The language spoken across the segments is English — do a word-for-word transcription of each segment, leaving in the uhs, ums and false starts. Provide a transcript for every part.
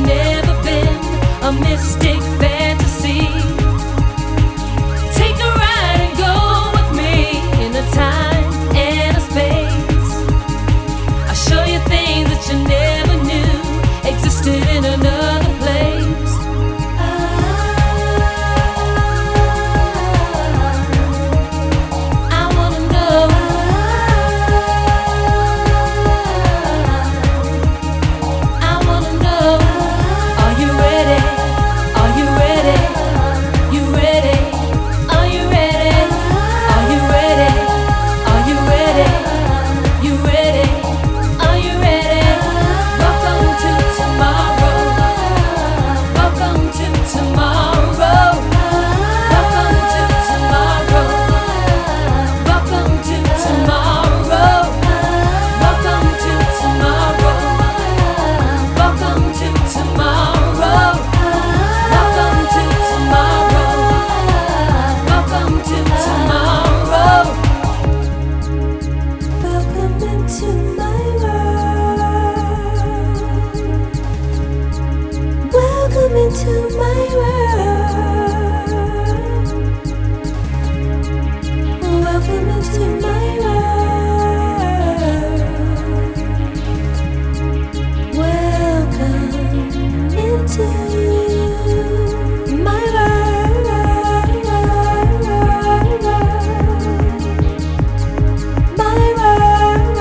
you've never been, a mystic fantasy. Take a ride and go with me in a time and a space. I'll show you things that you never knew existed in another place. I wanna know. I wanna know. Are you ready? Are you ready? You ready? Are you ready? Are you ready? Are you ready? You ready? Are you ready? Welcome to tomorrow. Welcome to tomorrow. Welcome to tomorrow. Welcome to tomorrow. Welcome to tomorrow. Welcome to tomorrow. Welcome to tomorrow. Welcome to tomorrow. Welcome into my world. Welcome into my world. Welcome into my world. Welcome into my world. My world.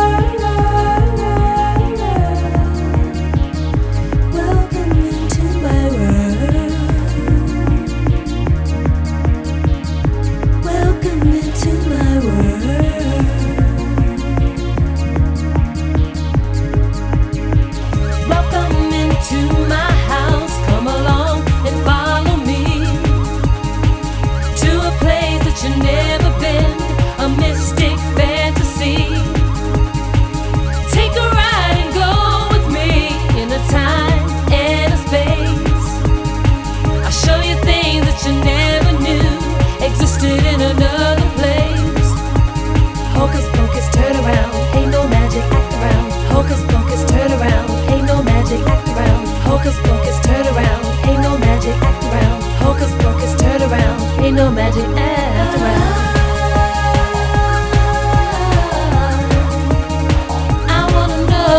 Welcome into my world. Welcome into my world. Welcome into my house. Come along and follow me to a place that you've never been, a mystic fantasy. Take a ride and go with me in a time and a space. I'll show you things that you never knew existed in another place. Hocus pocus, turn around, ain't no magic, act around. Hocus pocus, turn around, ain't no magic, act around. Hocus pocus, turn around, ain't no magic, act around. Hocus pocus, turn around, ain't no magic, act around. I wanna know.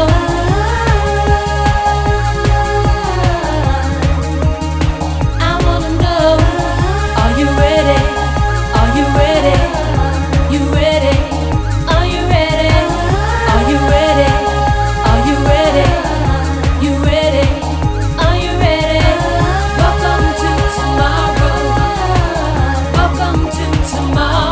I wanna know. Are you ready? Are you ready? You ready? Are you ready? Are you ready? Are you ready? You ready? Are you ready? Welcome to tomorrow. Welcome to tomorrow.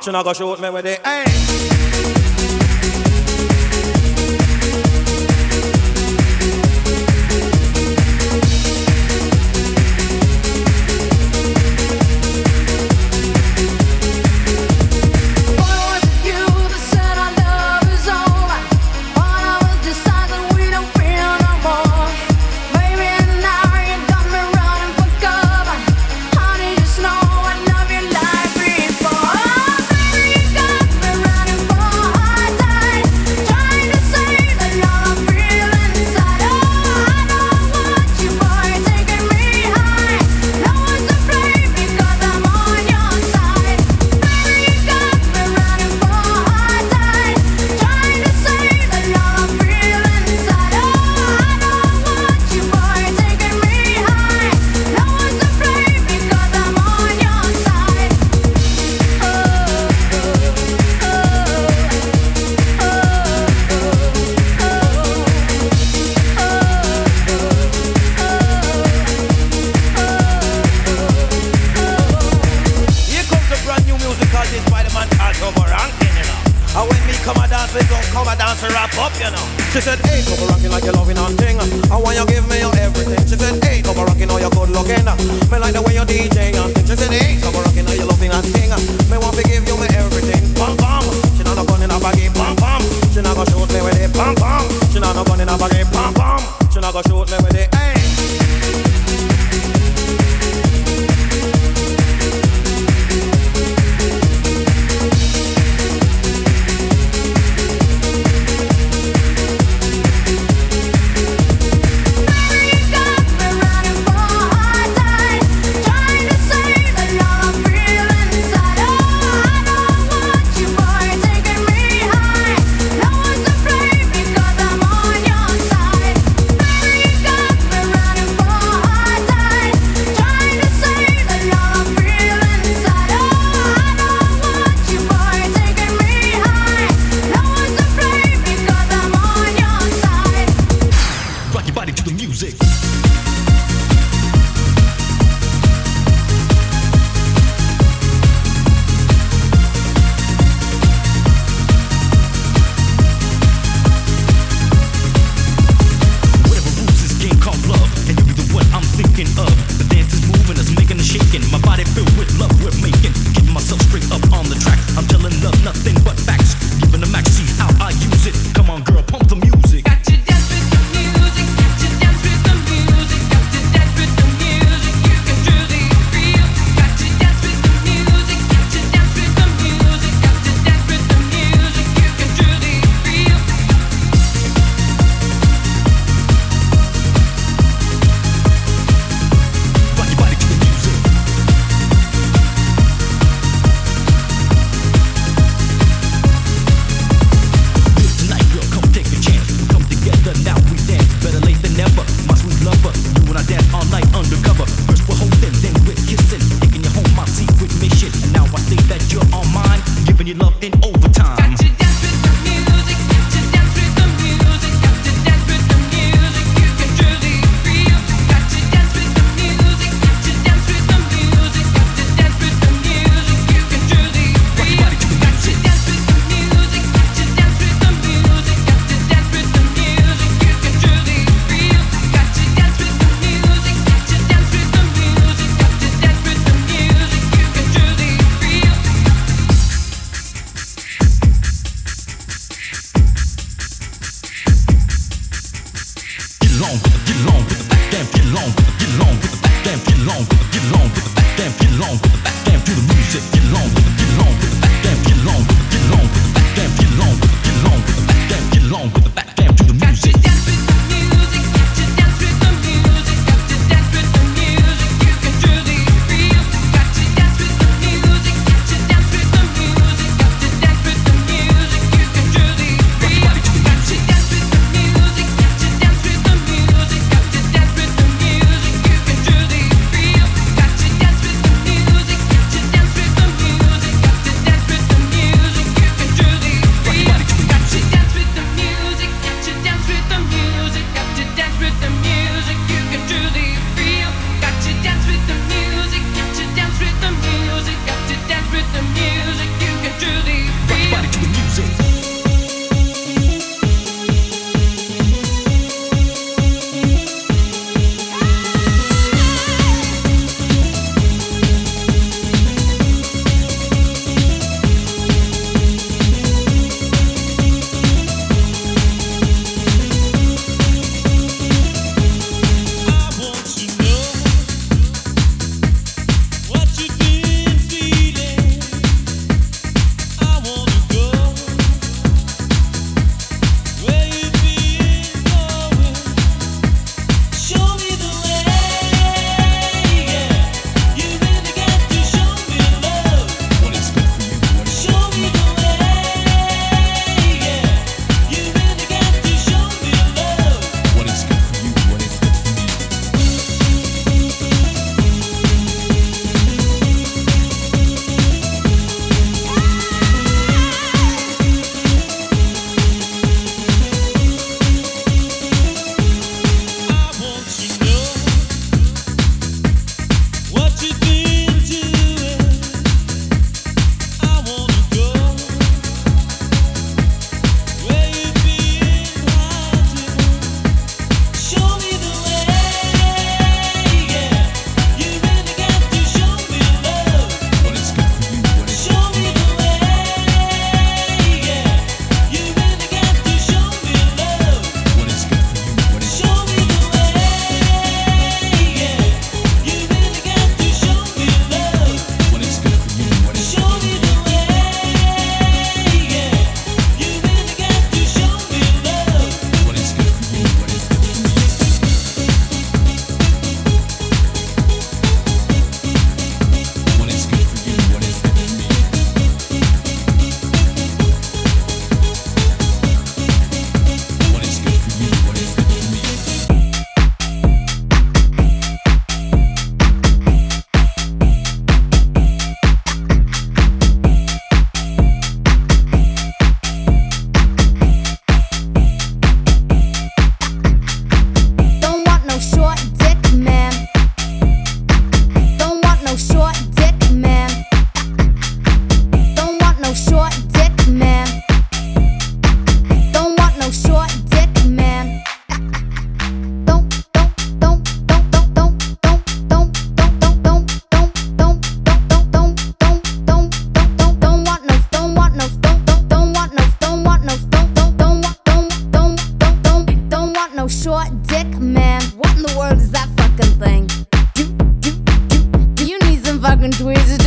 She not go shoot me with the aim. She said, hey, come rockin' like you're loving and thing. I want you give me your everything. She said, hey, come rockin' all you're good looking. Me like the way you D J and thing. She said, hey, come rockin' all you're loving and thing. Me want to give you me everything. Bam bam. She not no gun in a baggy. Bam bam. She not gonna shoot me with it. Bam bam. She not no gun in a baggy. Bam bam. She not gonna shoot me with it. Hey.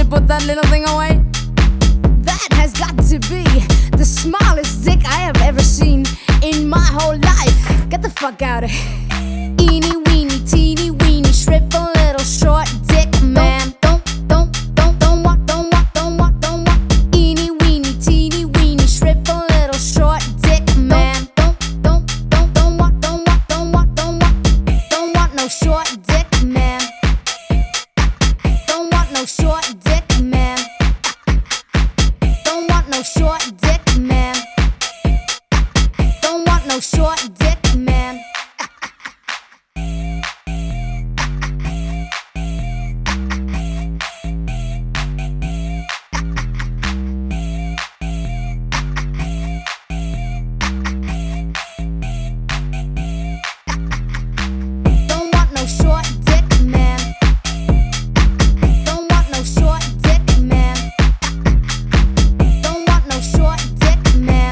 put that little thing away? That has got to be the smallest dick I have ever seen in my whole life. Get the fuck out of here. Eeny weeny, teeny weeny, shrivel little short dick man. Don't, don't, don't, don't want, don't want, don't want, don't want. Eeny weeny, teeny weeny, shrivel little short dick man. Don't, don't, don't, don't want, don't want, don't want, don't want. Don't want no short dick man. Don't want no short dick man. Don't want no short dick man. Don't want no short dick man. Don't want no short dick man. Don't want no short dick man. Don't want no short dick man.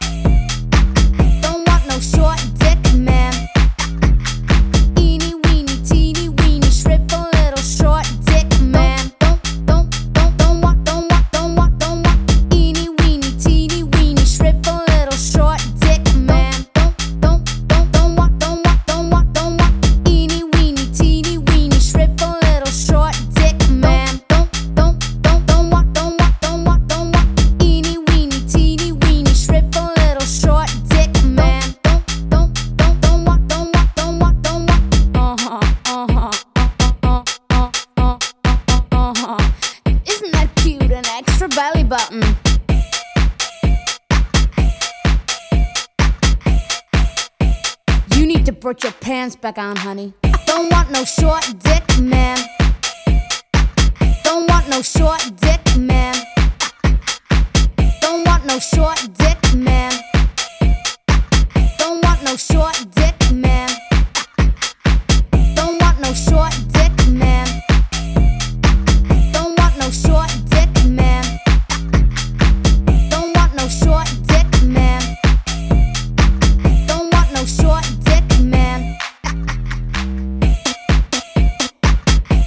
Don't want no short dick man. Eeny weeny, teeny weeny, shrivel little short dick man. Don't, don't, don't, don't want, don't want, don't want, don't want. Eeny weeny, teeny weeny, shrivel little short dick man. Don't, don't, don't, don't want, don't want, don't want, don't want. Eeny weeny, teeny weeny, shrivel little short dick man. Don't, don't, don't, don't want, don't want, don't want, don't want. Eeny weeny, teeny weeny, shrivel little short dick man. Don't, don't, don't, don't want, don't want, don't want, don't want. Uh-huh, uh-huh, uh-huh, uh-huh, uh-huh, uh-huh. Isn't that cute? An extra belly button. You need to put your pants back on, honey. Don't want no short dick man. Don't want no short dick man. Don't want no short dick man. Don't want no short dick man. Don't want no short dick man. Don't want no short dick man. Don't want no short dick man. Don't want no short dick man.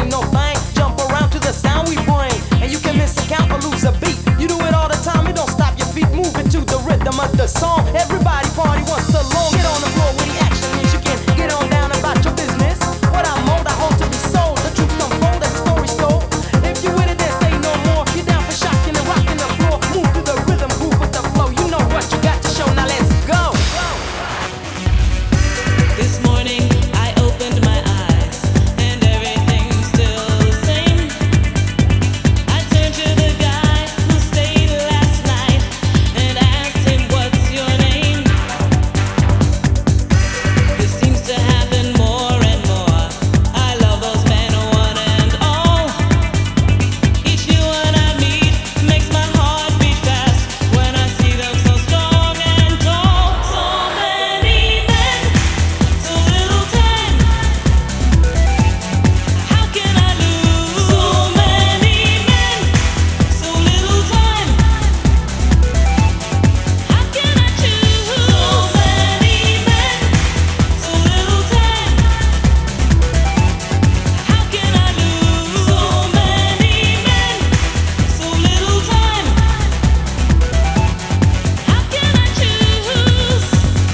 ain't no thing. Jump around to the sound we bring, and you can miss a count or lose a beat. You do it all the time, you don't stop your feet, move it to the rhythm of the song. Everybody party once along, get on the floor with the action is. You can get on down about your business. What I mold, I hold to be sold. The truth unfold, that story told. If you with it, then say no more. You're down for shocking and rocking the floor. Move to the rhythm, groove with the flow. You know what you got to show, now let's go. This morning I opened my eyes and everything's still the same. I turned to the guy who stayed last night and asked him, what's your name? This seems to happen more and more. I love those men, one and all. Each new one I meet makes my heart beat fast when I see them so strong and tall. So many men, so little time. How can I lose? So many men, so little time. How can I choose? So many men, so little time. How can I lose? So many men, so little time. How can I choose?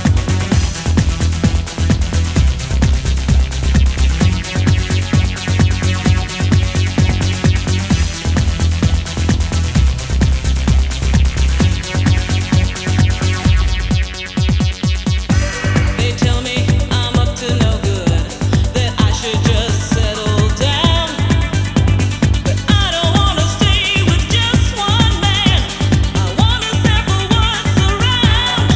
They tell me I'm up to no good, that I should just settle down. But I don't wanna stay with just one man. I wanna sample what's around.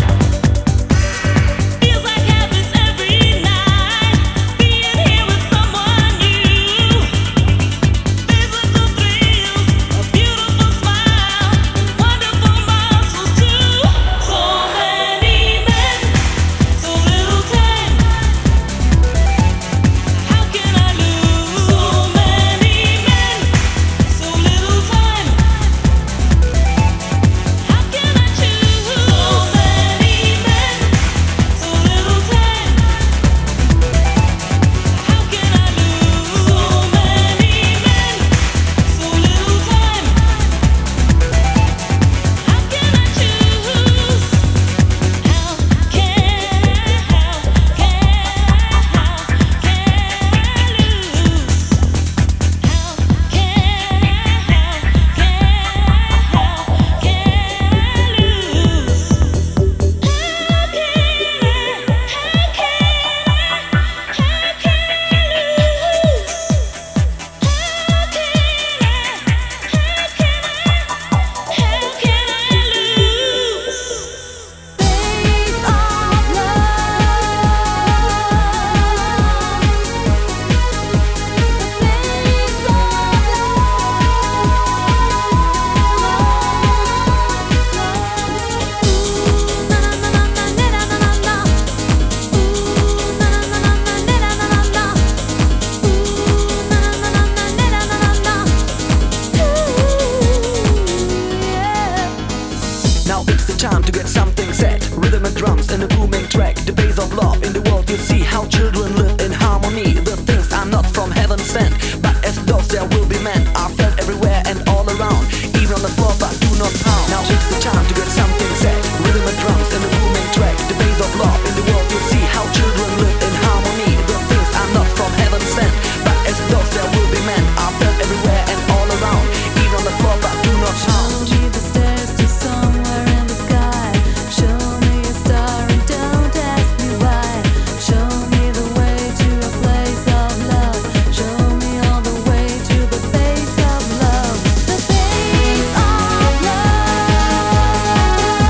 Feels like habits every night, being here with someone new. Physical thrills, a beautiful smile, and wonderful muscles too. So many men, so little time. How can I lose? So many men, so little time. How can I choose? So many men, so little time. How can I lose? So many men, so little time. How can I choose? How can, how can, how can I lose? How can, Now it's the time to get something set. Rhythm and drums and a booming track. The base of love in the world, you see how children live in harmony. The things are not from heaven sent, but as those there will be meant. Are felt everywhere and all around, even on the floor but do not pound. Now it's the time to get something set. Rhythm and drums and a booming track. The base of love in the world, you see how children live in harmony. The things are not from heaven sent, but as those there will be meant. Are felt everywhere and all around, even on the floor but do not pound. show me the stairs to somewhere in the sky. Show me a star and don't ask me why. Show me the way to a place of love. Show me all the way to the base of love. The base of love.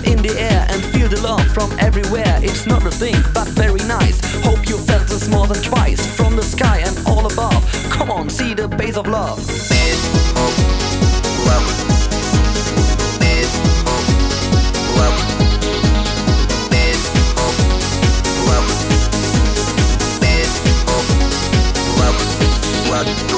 in the air and feel the love from everywhere. It's not a thing, but very nice. Hope you felt this more than twice. From the sky and all above. Come on, see the base of love. Base of love. Base of love. Base of love. Base of love. What do?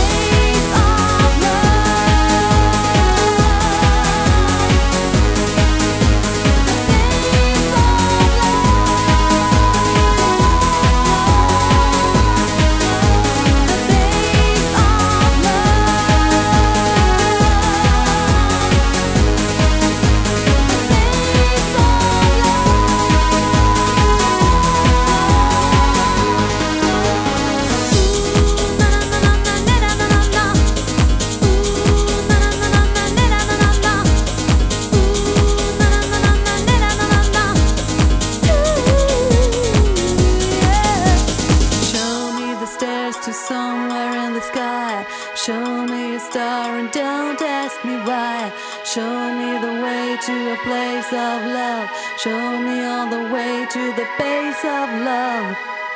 Show me a star and don't ask me why. Show me the way to a place of love. Show me all the way to the base of love.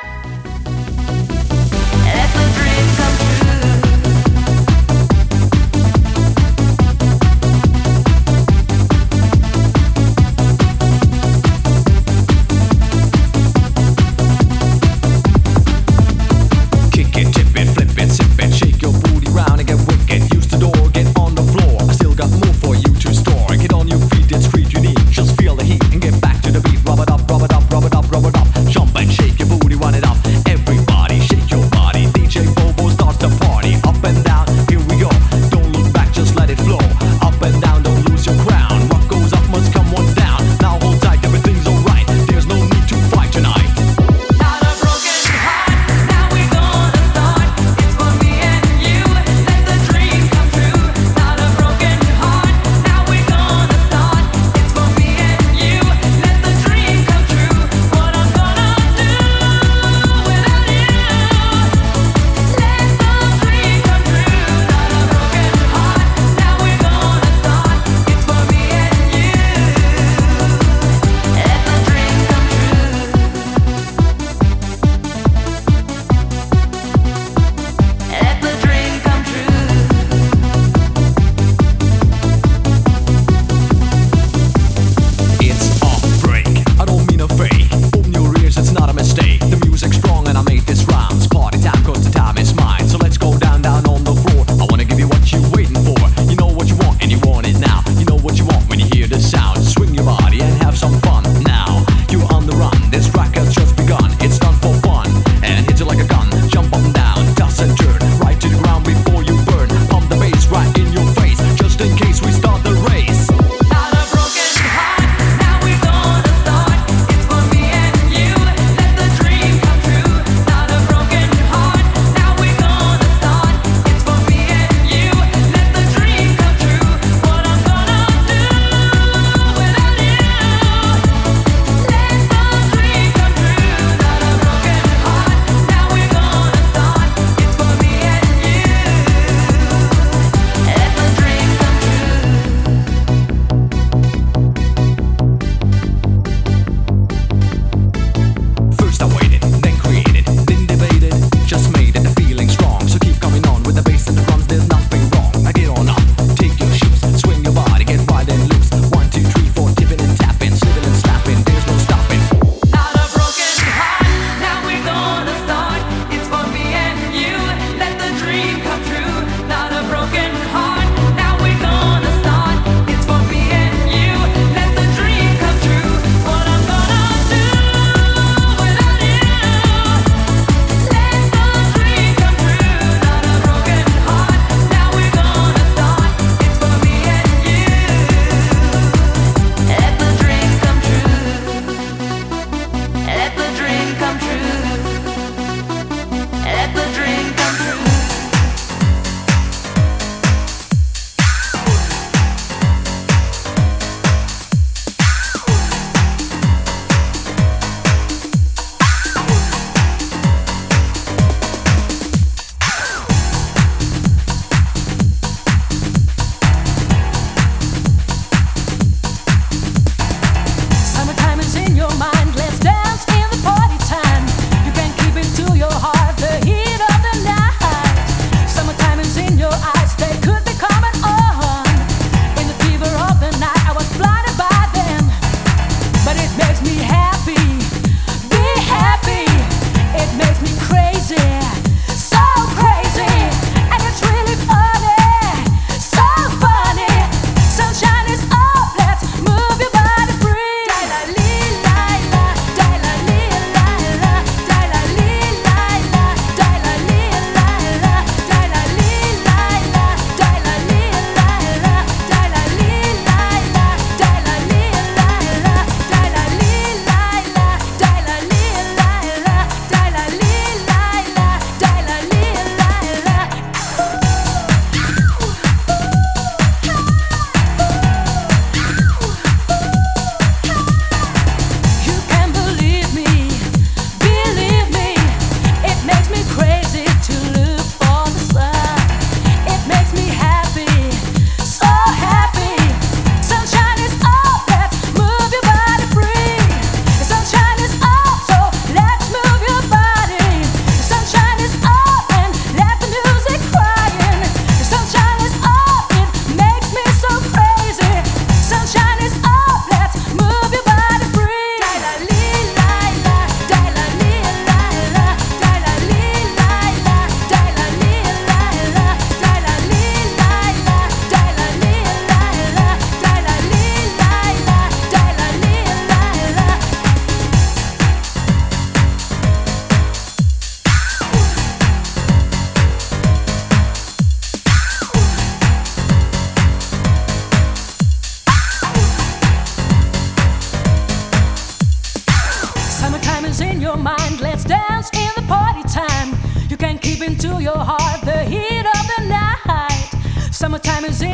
Let my dream come true. Kick it, tip it, flip it, sip it, shake your booty round and get wicked. Use the door, get on the floor. I still got more for you to store. Get on your feet, it's street unique. Just feel the heat and get back to the beat. Rub it up, rub it up, rub it up, rub it up. Jump and shake your booty.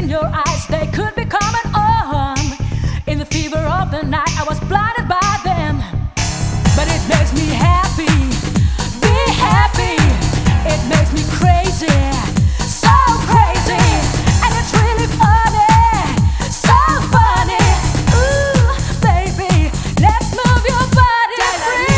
in your eyes, they could be coming on. In the fever of the night, I was blinded by them. But it makes me happy, be happy. It makes me crazy, so crazy. And it's really funny, so funny. Ooh, baby, let's move your body free.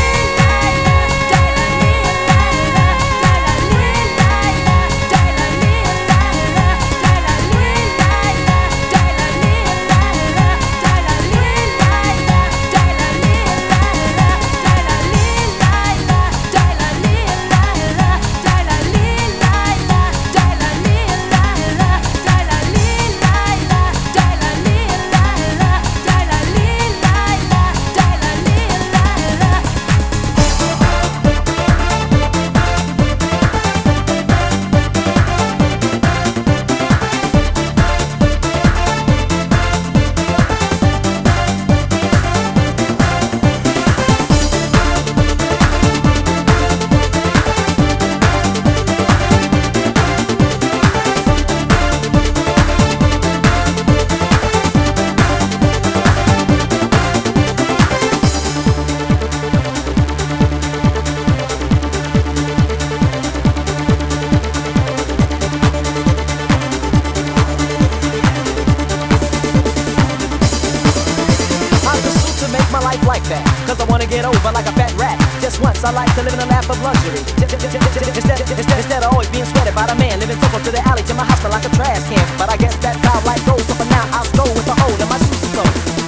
I like to live in a lap of luxury. Instead, instead, instead of always being sweated by the man, living so close to the alley to my house felt like a trash can. But I guess that's how life goes. So for now, I'll stroll with the hole in my juicy flow.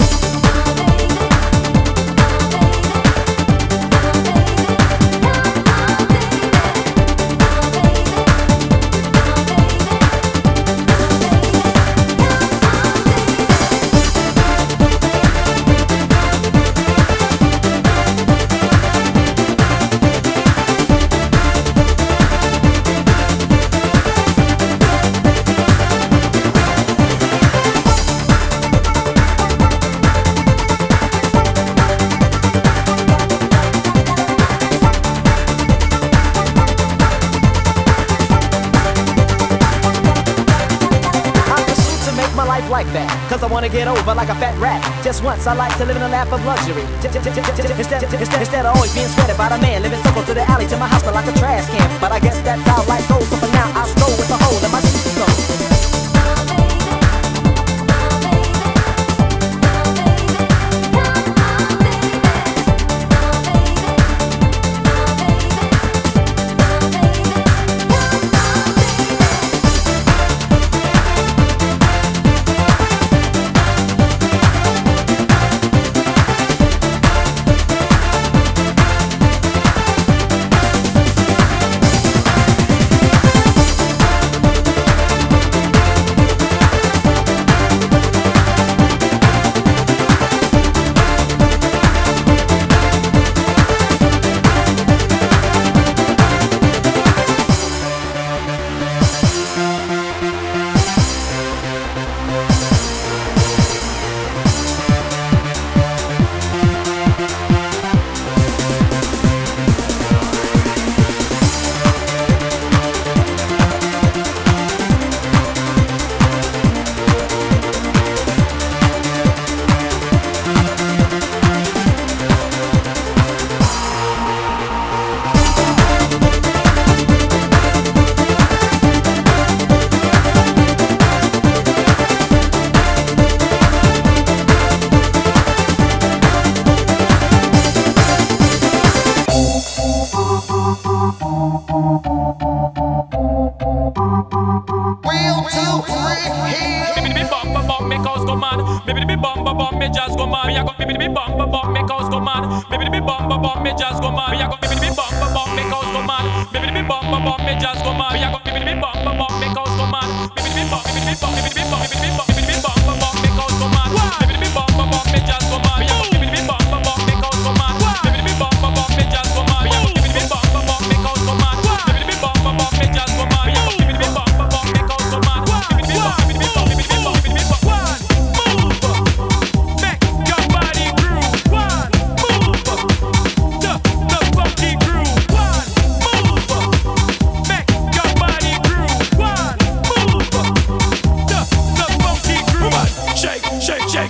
Like that, cause I wanna get over like a fat rat. Just once I like to live in a lap of luxury. Instead, instead, instead of always being sweated by the man, living so close to the alley to my house felt like a trash can. But I guess that's how life goes. So for now, I'll stroll with the hole in my juicy flow.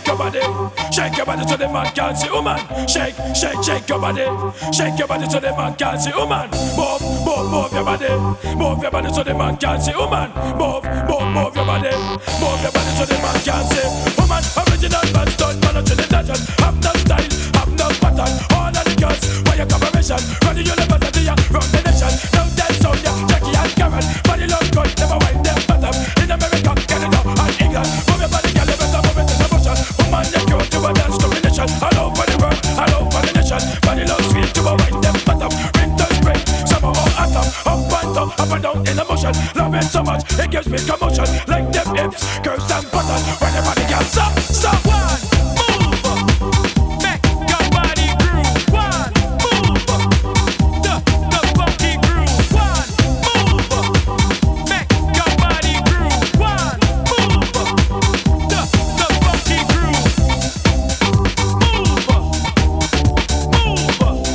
shake your body, shake your body so the man can see, woman. Shake, shake, shake your body, shake your body so the man can see, woman. Move, move, move your body, move your body so the man can see, woman. Move, move, move your body, move your body so the man can see, woman. Original man done, man to the legend. Have no style, have no pattern. All of the girls, why your collaboration? Run the university, run the nation. Now that's so yeah, Jackie and Karen. Body look good, never wind them bottom. In America, Canada, and England. Move your body, girl, you better move it in the motion. Woman, you're cute, you a dance combination. All over the world, all over the nation. Body look sweet, you a wind them bottom. Winter, spring, summer or autumn. Up and down, up and down in the motion. Love it so much, it gives me commotion. Like them hips, curves and buttons. When your body girl, stop, stop. One, move, make your body groove. One, move, the the funky groove. One, move, make your body groove. One, move, the the funky groove. Move, move.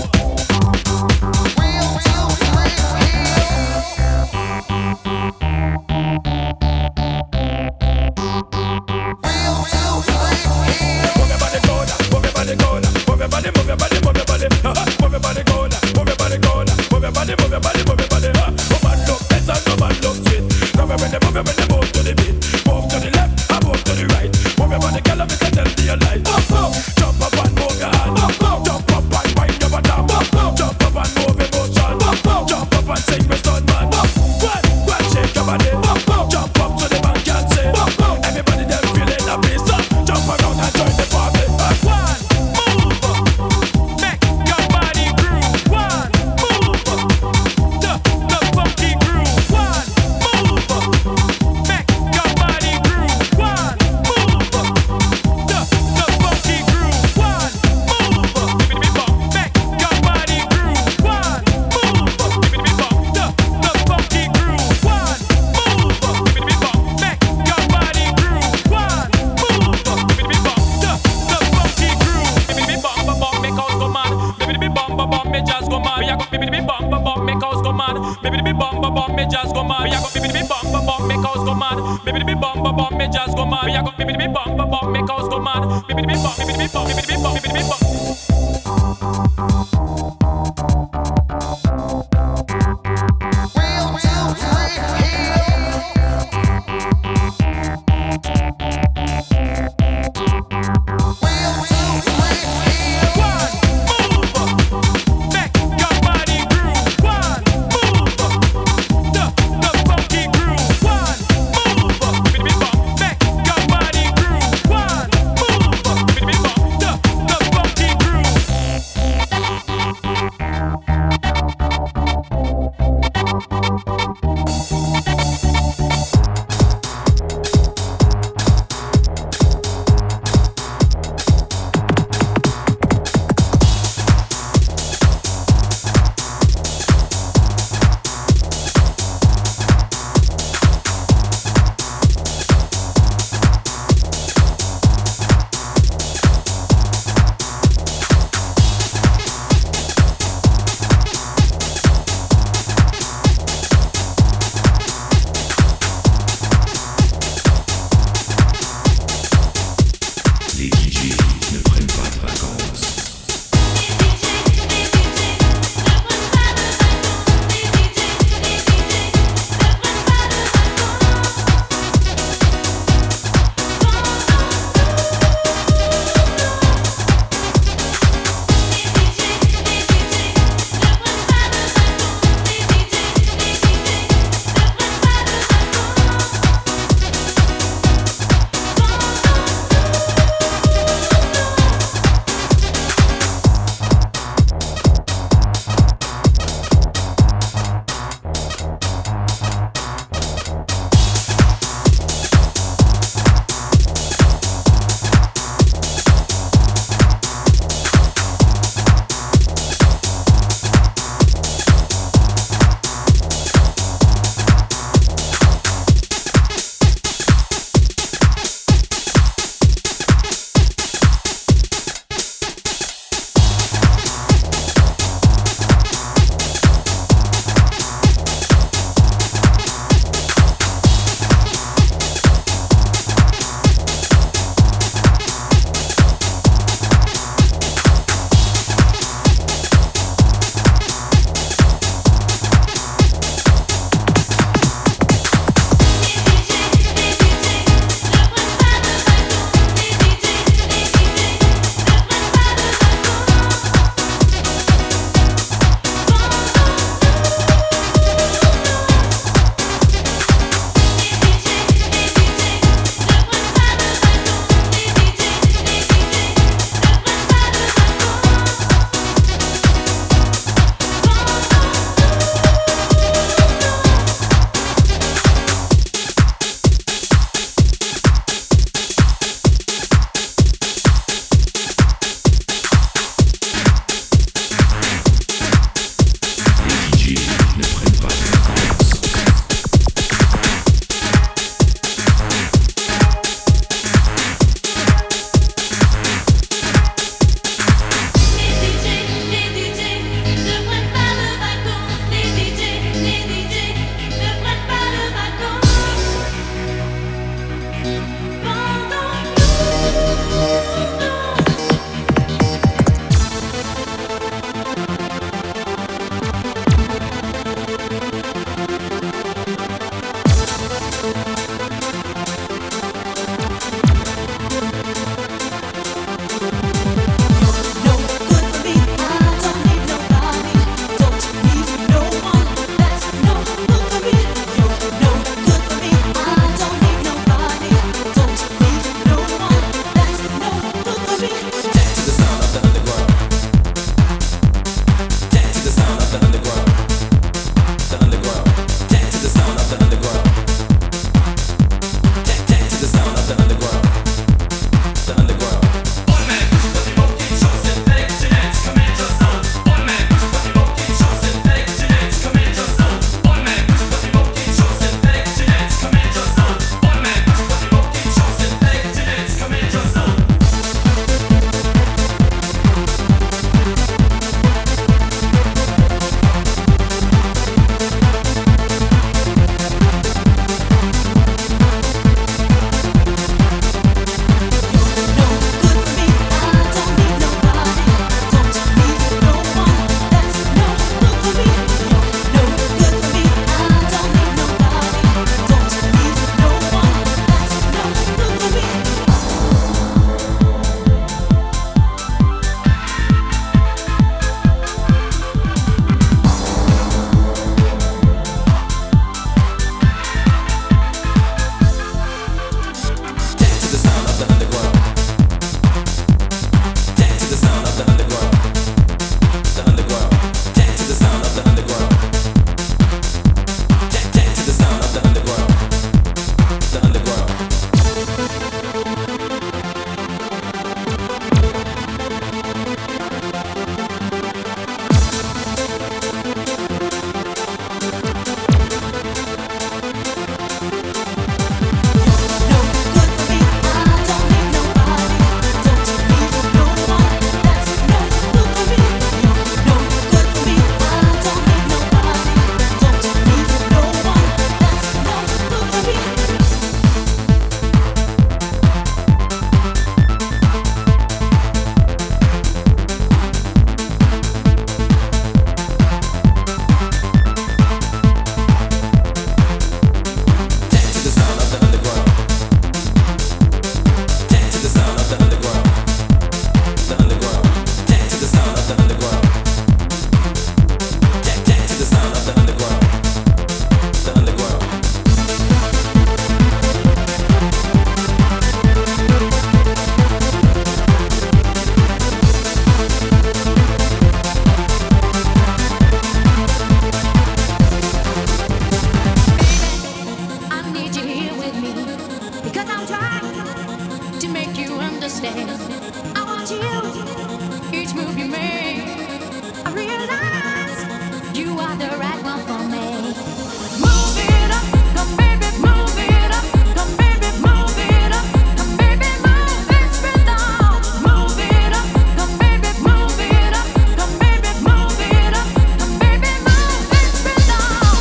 to make you understand. I want you, each move you make. I realize you are the right one for me. Move it up, come baby, move it up, come baby, move it up, come baby, move this rhythm. Move it up, come baby, move it up, come baby, move it up, come baby, move this rhythm.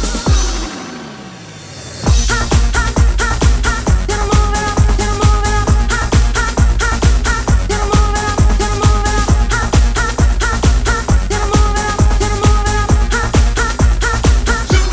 Ha ha ha ha, gonna move it up, gonna move it up. Ha ha ha ha, gonna move it up, gonna move it up. Ha ha ha ha, gonna move it up, gonna move it up. Ha ha ha ha.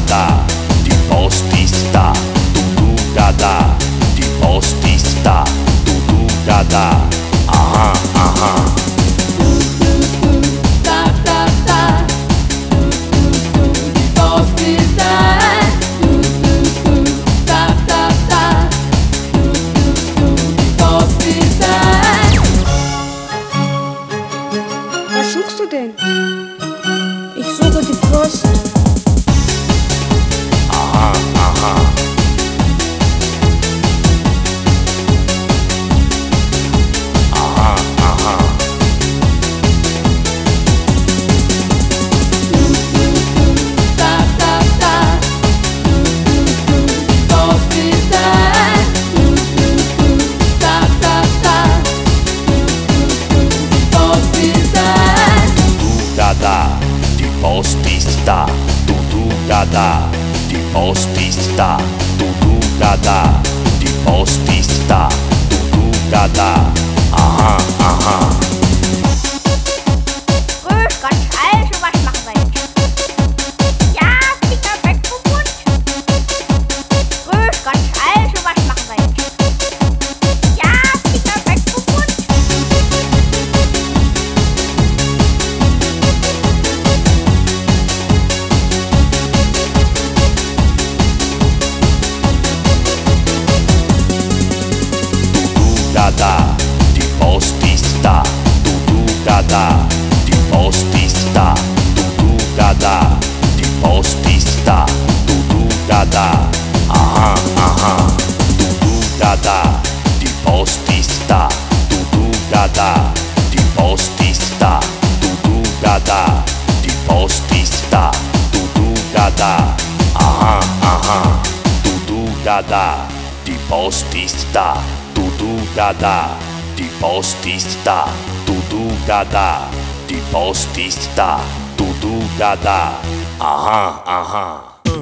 da, die Post ist da, du du da da, die Post ist da, du du da da, aha, aha. Da, da, da. Die Post ist da. Da, da, da. Die Post ist da. Was suchst du denn? Ich suche die Post. Aha, aha. Aha, aha. Da, da, da. Die Post ist da. Da, da, da. Die Post ist da. Da da, die Post ist da, du du da da, die Post ist da, du du da da, die Post ist da, du du da da, aha, aha. Grüß Gott, also was machen wir jetzt? Ja, Finger weg vom Mund. Grüß Gott, also was machen wir jetzt? Ja, Finger weg vom Mund. Da da, die Post ist da, du du da da, die Post ist da, du du da da, die Post ist da, du du da da, aha, aha. Du du da da, die Post ist da, du du da da, die Post ist da, du du da da, die Post ist da, du du da da, aha, aha. Du du da da, die Post ist da. Du du da da, die Post ist da, du du da da, die Post ist da, du du da da, aha, aha.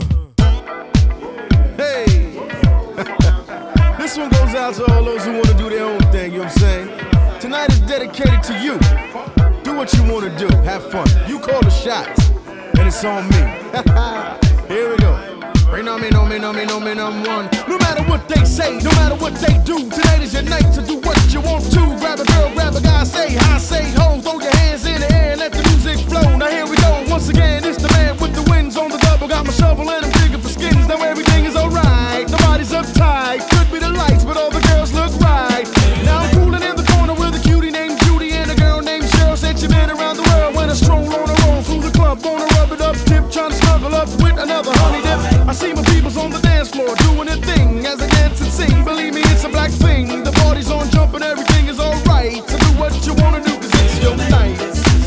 Hey! This one goes out to all those who want to do their own thing, you know what I'm saying? Tonight is dedicated to you. Do what you want to do, have fun. You call the shots, and it's on me. Here we go. Rain on me, no me, no me, no me, I'm one. No matter what they say, no matter what they do, tonight is your night to do what you want to. Grab a girl, grab a guy, say hi, say ho. Throw your hands in the air and let the music flow. Now here we go, once again, it's the man with the wings on the double. Got my shovel and I'm digging for skins, now everything is alright. Nobody's uptight, could be the lights, but all the girls look right. Now I'm cooling in the corner with a cutie named Judy and a girl named Cheryl. Said she been around the world when I stroll on a roll through the club. Wanna rub it up, tip, trying to snuggle up with another honey dip. I see my peoples on the dance floor doing their thing as I dance and sing. Believe me, it's a black thing. The party's on, jumping, everything is alright. So do what you wanna do, cause it's your night.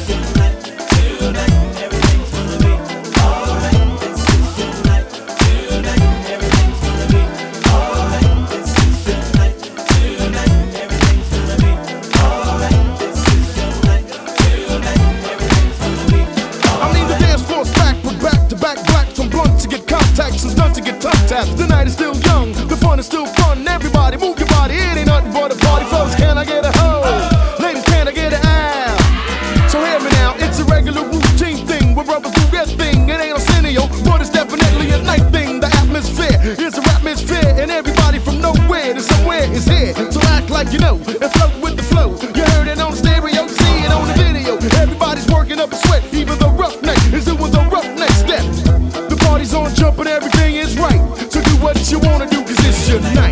I mean the dance floor's packed with back-to-back blacks and blunts to get contacts and stunts to get tongue taps. The night is still young, the fun is still fun. Everybody move your body, it ain't nothing but a party. Fellas, can I get a ho? Ladies, can I get an ow? So hear me now, it's a regular routine thing where brothers do their thing. It ain't a scenario, but it's definitely a night thing. The atmosphere is a atmosphere, and everybody from nowhere to somewhere is here. So act like you know and float with the flow. You heard it on the stereo, you see it on the video. Everybody's working up a sweat, even the roughneck is doing the roughneck step. The party's on, jumping, everything is right. So do what you wanna do, cause it's your night.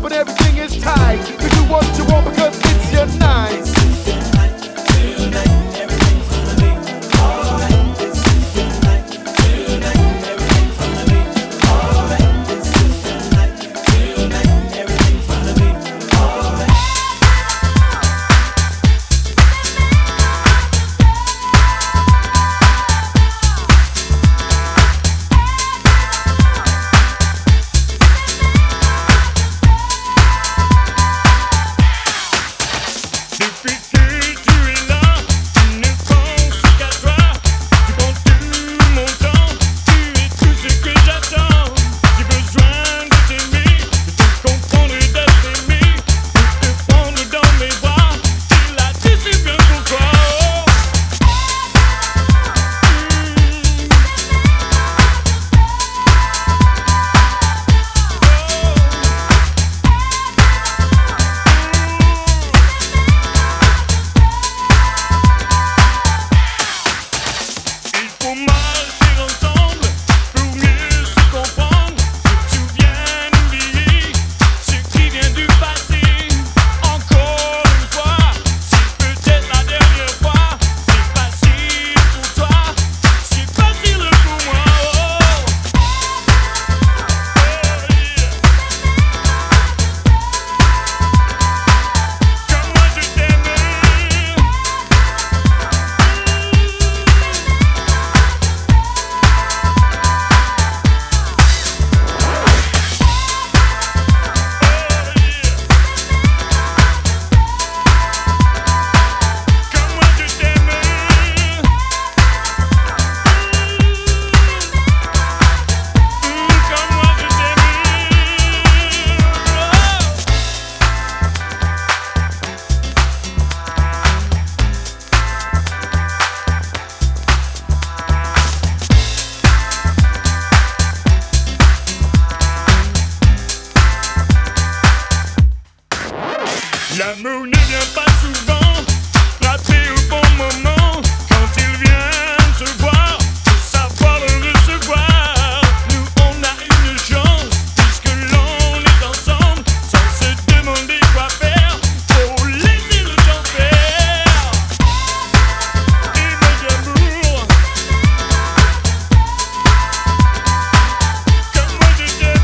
and everything is tight. You do what you want because it's your night. L'amour ne vient pas souvent, frappé au bon moment. Quand il vient se voir, faut savoir le recevoir. Nous on a une chance, puisque l'on est ensemble, sans se demander quoi faire, faut laisser le temps faire. Et mon amour, comme moi je t'aime.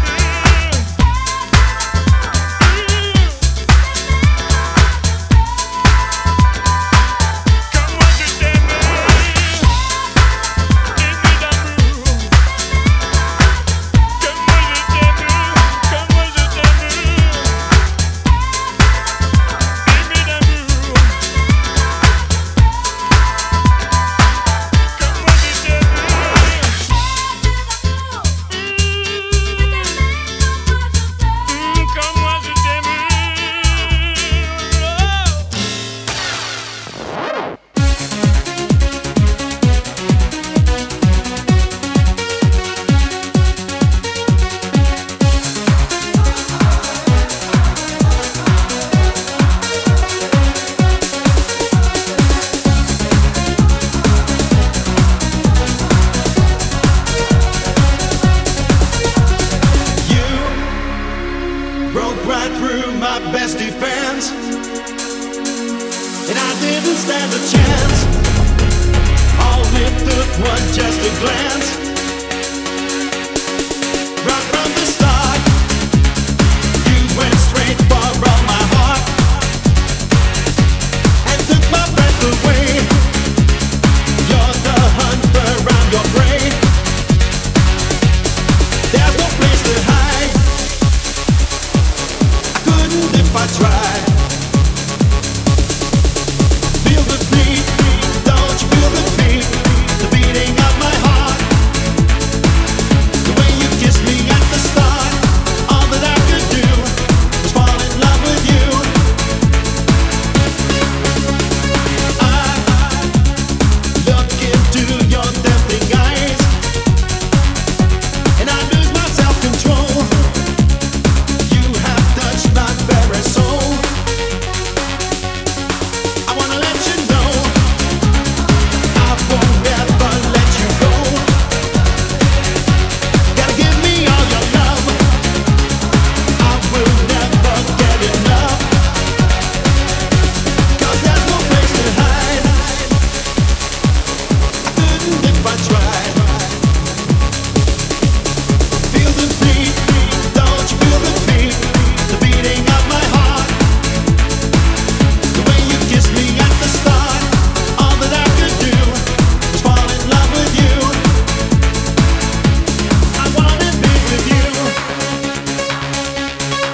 Feel the beat, don't you feel the beat? The beating of my heart.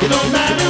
It don't matter